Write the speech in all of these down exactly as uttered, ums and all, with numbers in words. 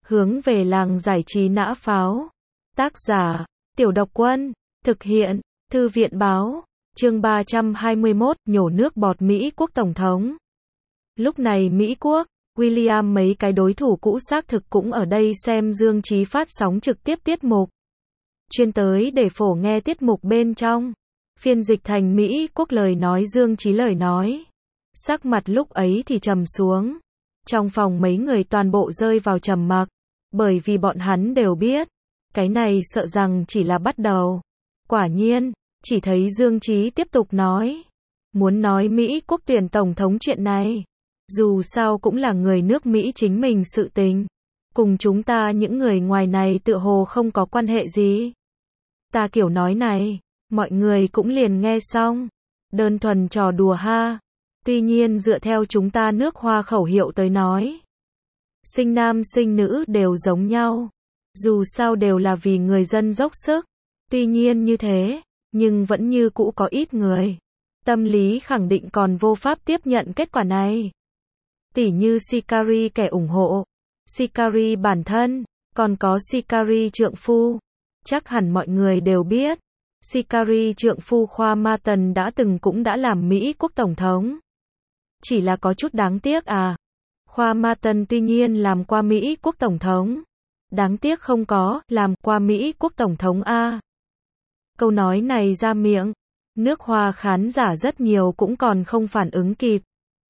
Hướng về làng giải trí nã pháo. Tác giả, Tiểu Độc Quân. Thực hiện, Thư viện Báo. Chương ba trăm hai mươi mốt, nhổ nước bọt Mỹ Quốc Tổng thống. Lúc này Mỹ Quốc, William mấy cái đối thủ cũ xác thực cũng ở đây xem Dương Chí phát sóng trực tiếp tiết mục. Chuyên tới để phổ nghe tiết mục bên trong. Phiên dịch thành Mỹ Quốc lời nói Dương Chí lời nói. Sắc mặt lúc ấy thì trầm xuống. Trong phòng mấy người toàn bộ rơi vào trầm mặc. Bởi vì bọn hắn đều biết. Cái này sợ rằng chỉ là bắt đầu. Quả nhiên, chỉ thấy Dương Chí tiếp tục nói. Muốn nói Mỹ Quốc tuyển tổng thống chuyện này. Dù sao cũng là người nước Mỹ chính mình sự tình. Cùng chúng ta những người ngoài này tựa hồ không có quan hệ gì. Ta kiểu nói này, mọi người cũng liền nghe xong. Đơn thuần trò đùa ha. Tuy nhiên dựa theo chúng ta nước Hoa khẩu hiệu tới nói. Sinh nam sinh nữ đều giống nhau. Dù sao đều là vì người dân dốc sức. Tuy nhiên như thế, nhưng vẫn như cũ có ít người. Tâm lý khẳng định còn vô pháp tiếp nhận kết quả này. Tỉ như Shikari kẻ ủng hộ, Shikari bản thân, còn có Shikari trượng phu. Chắc hẳn mọi người đều biết, Shikari trượng phu Khoa Ma Tần đã từng cũng đã làm Mỹ Quốc Tổng thống. Chỉ là có chút đáng tiếc à. Khoa Ma Tần tuy nhiên làm qua Mỹ Quốc Tổng thống. Đáng tiếc không có làm qua Mỹ Quốc Tổng thống a. Câu nói này ra miệng, nước Hoa khán giả rất nhiều cũng còn không phản ứng kịp.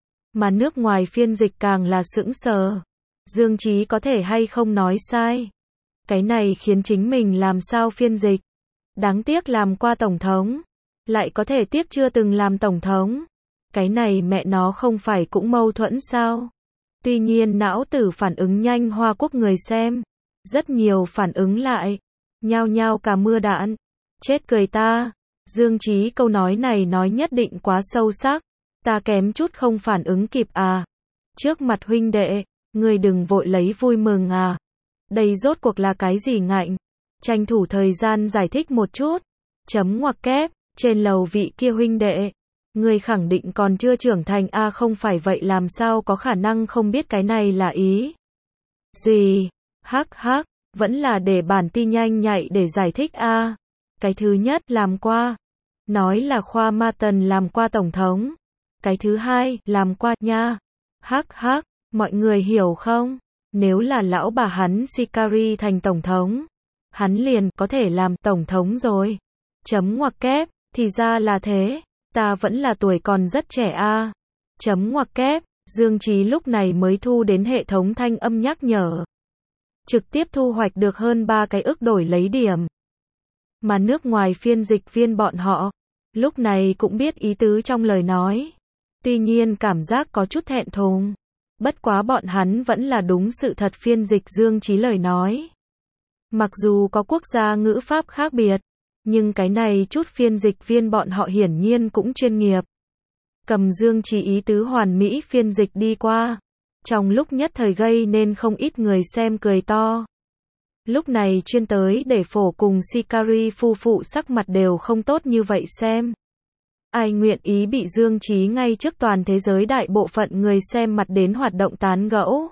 Mà nước ngoài phiên dịch càng là sững sờ. Dương Chí có thể hay không nói sai. Cái này khiến chính mình làm sao phiên dịch. Đáng tiếc làm qua tổng thống. Lại có thể tiếc chưa từng làm tổng thống. Cái này mẹ nó không phải cũng mâu thuẫn sao. Tuy nhiên não tử phản ứng nhanh Hoa Quốc người xem. Rất nhiều phản ứng lại. Nhao nhao cả mưa đạn. Chết cười ta. Dương Chí câu nói này nói nhất định quá sâu sắc. Ta kém chút không phản ứng kịp à. Trước mặt huynh đệ, người đừng vội lấy vui mừng à. Đây rốt cuộc là cái gì ngạnh. Tranh thủ thời gian giải thích một chút. Chấm ngoặc kép, trên lầu vị kia huynh đệ. Người khẳng định còn chưa trưởng thành à, không phải vậy làm sao có khả năng không biết cái này là ý gì. Hắc hắc, vẫn là để bản tin nhanh nhạy để giải thích a. À. Cái thứ nhất làm qua. Nói là Khoa Ma Tần làm qua tổng thống. Cái thứ hai, làm qua nha. Hắc hắc, mọi người hiểu không? Nếu là lão bà hắn Shikari thành tổng thống, hắn liền có thể làm tổng thống rồi. Chấm ngoặc kép, thì ra là thế, ta vẫn là tuổi còn rất trẻ a. À. Chấm ngoặc kép, Dương Chí lúc này mới thu đến hệ thống thanh âm nhắc nhở. Trực tiếp thu hoạch được hơn ba cái ức đổi lấy điểm. Mà nước ngoài phiên dịch viên bọn họ, lúc này cũng biết ý tứ trong lời nói. Tuy nhiên cảm giác có chút thẹn thùng. Bất quá bọn hắn vẫn là đúng sự thật phiên dịch Dương Chí lời nói. Mặc dù có quốc gia ngữ pháp khác biệt, nhưng cái này chút phiên dịch viên bọn họ hiển nhiên cũng chuyên nghiệp. Cầm Dương Chí ý tứ hoàn mỹ phiên dịch đi qua. Trong lúc nhất thời gây nên không ít người xem cười to. Lúc này chuyên tới để phổ cùng Shikari phu phụ sắc mặt đều không tốt như vậy xem. Ai nguyện ý bị Dương Chí ngay trước toàn thế giới đại bộ phận người xem mặt đến hoạt động tán gẫu.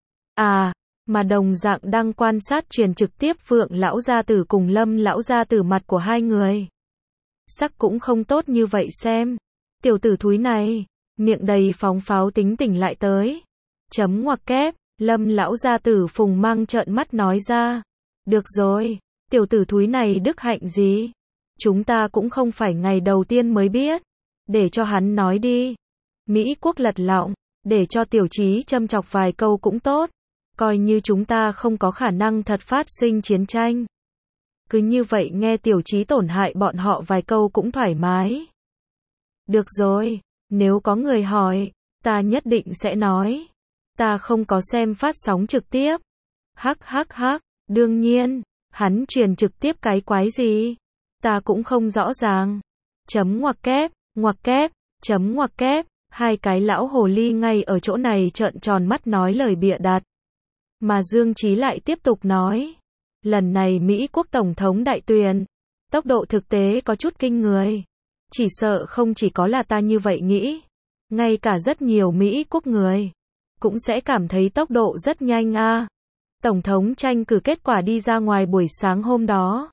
À, mà đồng dạng đang quan sát truyền trực tiếp Phượng lão gia tử cùng Lâm lão gia tử mặt của hai người. Sắc cũng không tốt như vậy xem. Tiểu tử thúi này, miệng đầy phóng pháo tính tỉnh lại tới. Chấm ngoặc kép, Lâm lão gia tử phùng mang trợn mắt nói ra. Được rồi, tiểu tử thúi này đức hạnh gì? Chúng ta cũng không phải ngày đầu tiên mới biết. Để cho hắn nói đi. Mỹ Quốc lật lọng, để cho Tiểu Chí châm chọc vài câu cũng tốt. Coi như chúng ta không có khả năng thật phát sinh chiến tranh. Cứ như vậy nghe Tiểu Chí tổn hại bọn họ vài câu cũng thoải mái. Được rồi, nếu có người hỏi, ta nhất định sẽ nói. Ta không có xem phát sóng trực tiếp. Hắc hắc hắc, đương nhiên, hắn truyền trực tiếp cái quái gì? Ta cũng không rõ ràng. Chấm ngoặc kép, ngoặc kép, chấm ngoặc kép, hai cái lão hồ ly ngay ở chỗ này trợn tròn mắt nói lời bịa đặt. Mà Dương Chí lại tiếp tục nói. Lần này Mỹ Quốc Tổng thống đại tuyển, tốc độ thực tế có chút kinh người. Chỉ sợ không chỉ có là ta như vậy nghĩ. Ngay cả rất nhiều Mỹ Quốc người cũng sẽ cảm thấy tốc độ rất nhanh a. Tổng thống tranh cử kết quả đi ra ngoài buổi sáng hôm đó.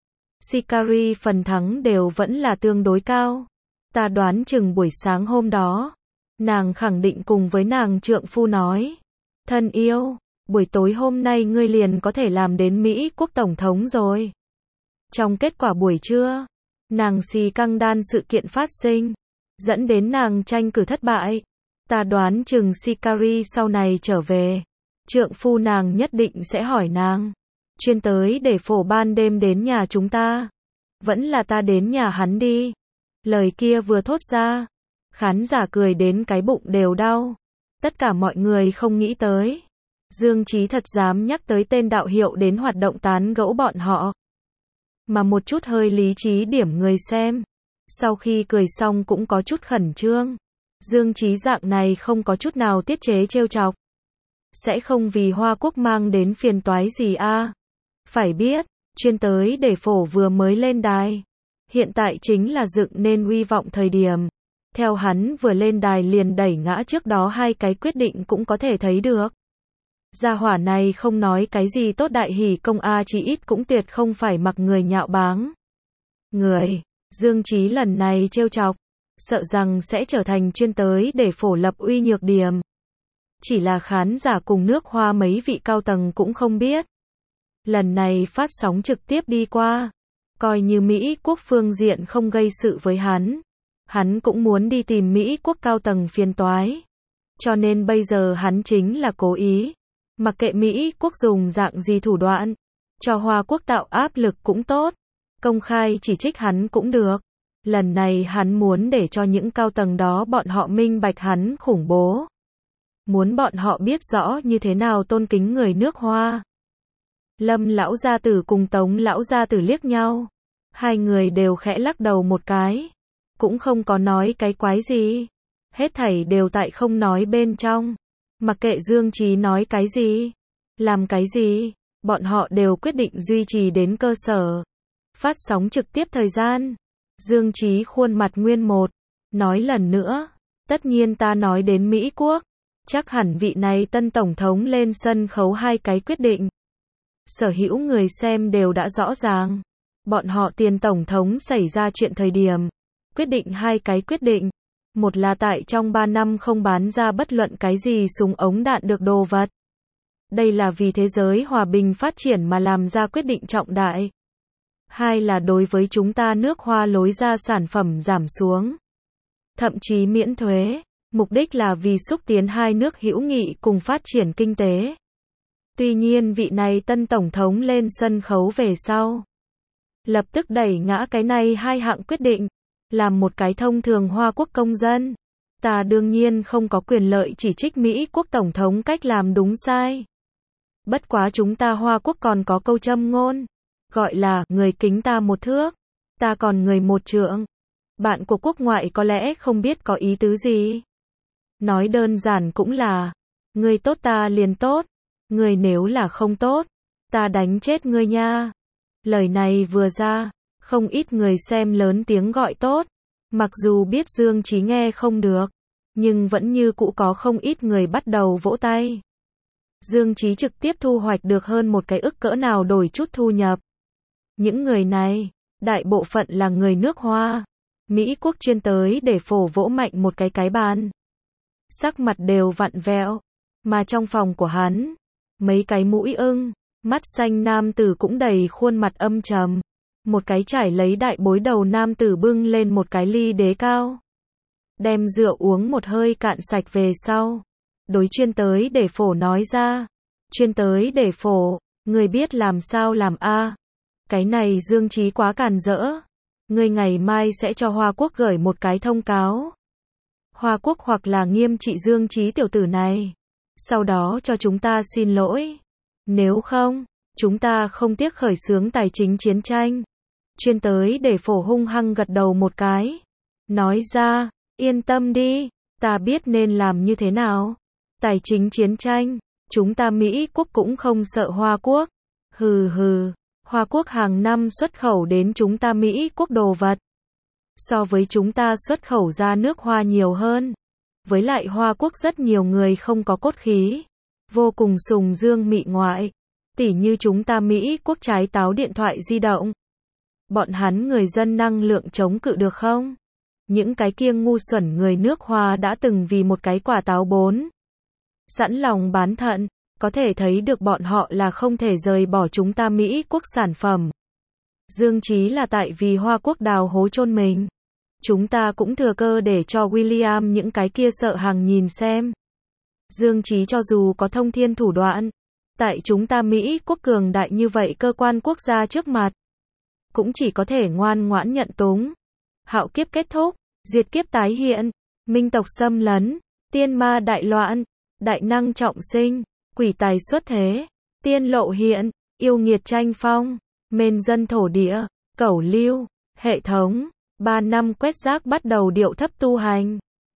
Shikari phần thắng đều vẫn là tương đối cao. Ta đoán chừng buổi sáng hôm đó, nàng khẳng định cùng với nàng trượng phu nói. Thân yêu, buổi tối hôm nay ngươi liền có thể làm đến Mỹ quốc tổng thống rồi. Trong kết quả buổi trưa, nàng xì căng đan sự kiện phát sinh, dẫn đến nàng tranh cử thất bại. Ta đoán chừng Shikari sau này trở về, trượng phu nàng nhất định sẽ hỏi nàng, chuyên tới để phổ ban đêm đến nhà chúng ta, vẫn là ta đến nhà hắn đi. Lời kia vừa thốt ra, khán giả cười đến cái bụng đều đau. Tất cả mọi người không nghĩ tới, Dương Chí thật dám nhắc tới tên đạo hiệu đến hoạt động tán gẫu bọn họ. Mà một chút hơi lý trí điểm người xem, sau khi cười xong cũng có chút khẩn trương. Dương Chí dạng này không có chút nào tiết chế trêu chọc, sẽ không vì Hoa Quốc mang đến phiền toái gì a? À? Phải biết, chuyên tới để phổ vừa mới lên đài, hiện tại chính là dựng nên uy vọng thời điểm. Theo hắn vừa lên đài liền đẩy ngã trước đó hai cái quyết định cũng có thể thấy được. Gia hỏa này không nói cái gì tốt đại hỷ công a, chỉ ít cũng tuyệt không phải mặc người nhạo báng. Người, Dương Chí lần này trêu chọc, sợ rằng sẽ trở thành chuyên tới để phổ lập uy nhược điểm. Chỉ là khán giả cùng nước Hoa mấy vị cao tầng cũng không biết. Lần này phát sóng trực tiếp đi qua, coi như Mỹ quốc phương diện không gây sự với hắn, hắn cũng muốn đi tìm Mỹ quốc cao tầng phiền toái. Cho nên bây giờ hắn chính là cố ý, mặc kệ Mỹ quốc dùng dạng gì thủ đoạn, cho Hoa quốc tạo áp lực cũng tốt, công khai chỉ trích hắn cũng được. Lần này hắn muốn để cho những cao tầng đó bọn họ minh bạch hắn khủng bố. Muốn bọn họ biết rõ như thế nào tôn kính người nước Hoa. Lâm lão gia tử cùng Tống lão gia tử liếc nhau. Hai người đều khẽ lắc đầu một cái. Cũng không có nói cái quái gì. Hết thảy đều tại không nói bên trong. Mặc kệ Dương Chí nói cái gì, làm cái gì, bọn họ đều quyết định duy trì đến cơ sở. Phát sóng trực tiếp thời gian. Dương Chí khuôn mặt nguyên một. Nói lần nữa. Tất nhiên ta nói đến Mỹ quốc. Chắc hẳn vị này tân tổng thống lên sân khấu hai cái quyết định. Sở hữu người xem đều đã rõ ràng. Bọn họ tiền tổng thống xảy ra chuyện thời điểm. Quyết định hai cái quyết định. Một là tại trong ba năm không bán ra bất luận cái gì súng ống đạn được đồ vật. Đây là vì thế giới hòa bình phát triển mà làm ra quyết định trọng đại. Hai là đối với chúng ta nước Hoa lối ra sản phẩm giảm xuống. Thậm chí miễn thuế. Mục đích là vì xúc tiến hai nước hữu nghị cùng phát triển kinh tế. Tuy nhiên vị này tân tổng thống lên sân khấu về sau, lập tức đẩy ngã cái này hai hạng quyết định. Làm một cái thông thường Hoa quốc công dân, ta đương nhiên không có quyền lợi chỉ trích Mỹ quốc tổng thống cách làm đúng sai. Bất quá chúng ta Hoa quốc còn có câu châm ngôn, gọi là người kính ta một thước, ta còn người một trượng. Bạn của quốc ngoại có lẽ không biết có ý tứ gì. Nói đơn giản cũng là, người tốt ta liền tốt, người nếu là không tốt, ta đánh chết ngươi nha. Lời này vừa ra, không ít người xem lớn tiếng gọi tốt, mặc dù biết Dương Chí nghe không được, nhưng vẫn như cũ có không ít người bắt đầu vỗ tay. Dương Chí trực tiếp thu hoạch được hơn một cái ức cỡ nào đổi chút thu nhập. Những người này, đại bộ phận là người nước Hoa. Mỹ quốc chuyên tới để phổ vỗ mạnh một cái cái bàn. Sắc mặt đều vặn vẹo, mà trong phòng của hắn, mấy cái mũi ưng, mắt xanh nam tử cũng đầy khuôn mặt âm trầm. Một cái trải lấy đại bối đầu nam tử bưng lên một cái ly đế cao. Đem rượu uống một hơi cạn sạch về sau. Đối chuyên tới để phổ nói ra. Chuyên tới để phổ, người biết làm sao làm a? À? Cái này Dương Chí quá càn rỡ. Người ngày mai sẽ cho Hoa quốc gửi một cái thông cáo. Hoa quốc hoặc là nghiêm trị Dương Chí tiểu tử này. Sau đó cho chúng ta xin lỗi. Nếu không, chúng ta không tiếc khởi xướng tài chính chiến tranh. Chuyên tới để phổ hung hăng gật đầu một cái. Nói ra, yên tâm đi, ta biết nên làm như thế nào. Tài chính chiến tranh, chúng ta Mỹ quốc cũng không sợ Hoa quốc. Hừ hừ, Hoa quốc hàng năm xuất khẩu đến chúng ta Mỹ quốc đồ vật. So với chúng ta xuất khẩu ra nước Hoa nhiều hơn. Với lại Hoa quốc rất nhiều người không có cốt khí. Vô cùng sùng dương mị ngoại. Tỉ như chúng ta Mỹ quốc trái táo điện thoại di động. Bọn hắn người dân năng lượng chống cự được không? Những cái kia ngu xuẩn người nước Hoa đã từng vì một cái quả táo bốn sẵn lòng bán thận, có thể thấy được bọn họ là không thể rời bỏ chúng ta Mỹ quốc sản phẩm. Dương Chí là tại vì Hoa quốc đào hố chôn mình. Chúng ta cũng thừa cơ để cho William những cái kia sợ hàng nhìn xem. Dương Chí cho dù có thông thiên thủ đoạn, tại chúng ta Mỹ quốc cường đại như vậy cơ quan quốc gia trước mặt, cũng chỉ có thể ngoan ngoãn nhận túng. Hạo kiếp kết thúc, diệt kiếp tái hiện, minh tộc xâm lấn, tiên ma đại loạn, đại năng trọng sinh, quỷ tài xuất thế, tiên lộ hiện, yêu nghiệt tranh phong, mên dân thổ địa, cẩu lưu, hệ thống, ba năm quét rác bắt đầu điệu thấp tu hành.